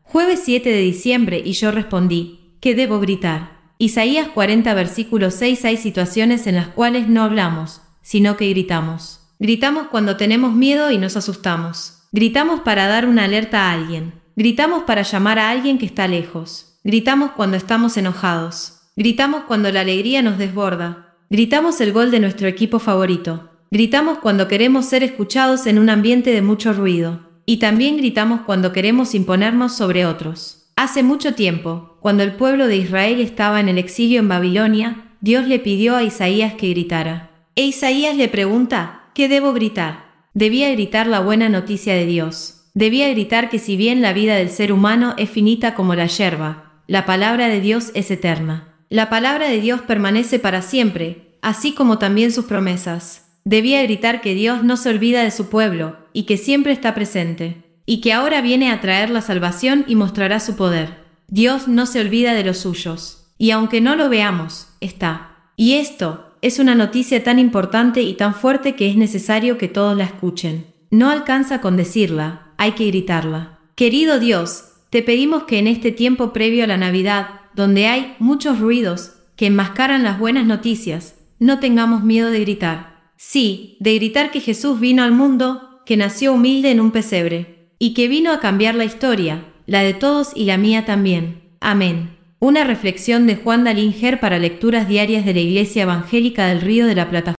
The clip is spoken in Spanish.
Jueves 7 de diciembre y yo respondí, ¿qué debo gritar? Isaías 40 versículo 6. Hay situaciones en las cuales no hablamos, sino que gritamos. Gritamos cuando tenemos miedo y nos asustamos. Gritamos para dar una alerta a alguien. Gritamos para llamar a alguien que está lejos. Gritamos cuando estamos enojados. Gritamos cuando la alegría nos desborda. Gritamos el gol de nuestro equipo favorito. Gritamos cuando queremos ser escuchados en un ambiente de mucho ruido. Y también gritamos cuando queremos imponernos sobre otros. Hace mucho tiempo, cuando el pueblo de Israel estaba en el exilio en Babilonia, Dios le pidió a Isaías que gritara. E Isaías le pregunta, ¿qué debo gritar? Debía gritar la buena noticia de Dios. Debía gritar que si bien la vida del ser humano es finita como la yerba, la palabra de Dios es eterna. La palabra de Dios permanece para siempre, así como también sus promesas. Debía gritar que Dios no se olvida de su pueblo, y que siempre está presente, y que ahora viene a traer la salvación y mostrará su poder. Dios no se olvida de los suyos, y aunque no lo veamos, está. Y esto es una noticia tan importante y tan fuerte que es necesario que todos la escuchen. No alcanza con decirla, hay que gritarla. Querido Dios, te pedimos que en este tiempo previo a la Navidad, donde hay muchos ruidos que enmascaran las buenas noticias, no tengamos miedo de gritar. Sí, de gritar que Jesús vino al mundo, que nació humilde en un pesebre, y que vino a cambiar la historia, la de todos y la mía también. Amén. Una reflexión de Juan Dalinger para lecturas diarias de la Iglesia Evangélica del Río de la Plata.